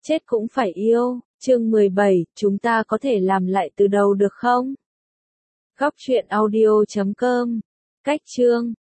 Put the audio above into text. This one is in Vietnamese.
Chết cũng phải yêu. Chương 17, chúng ta có thể làm lại từ đầu được không? Góc truyện audio.com. Cách chương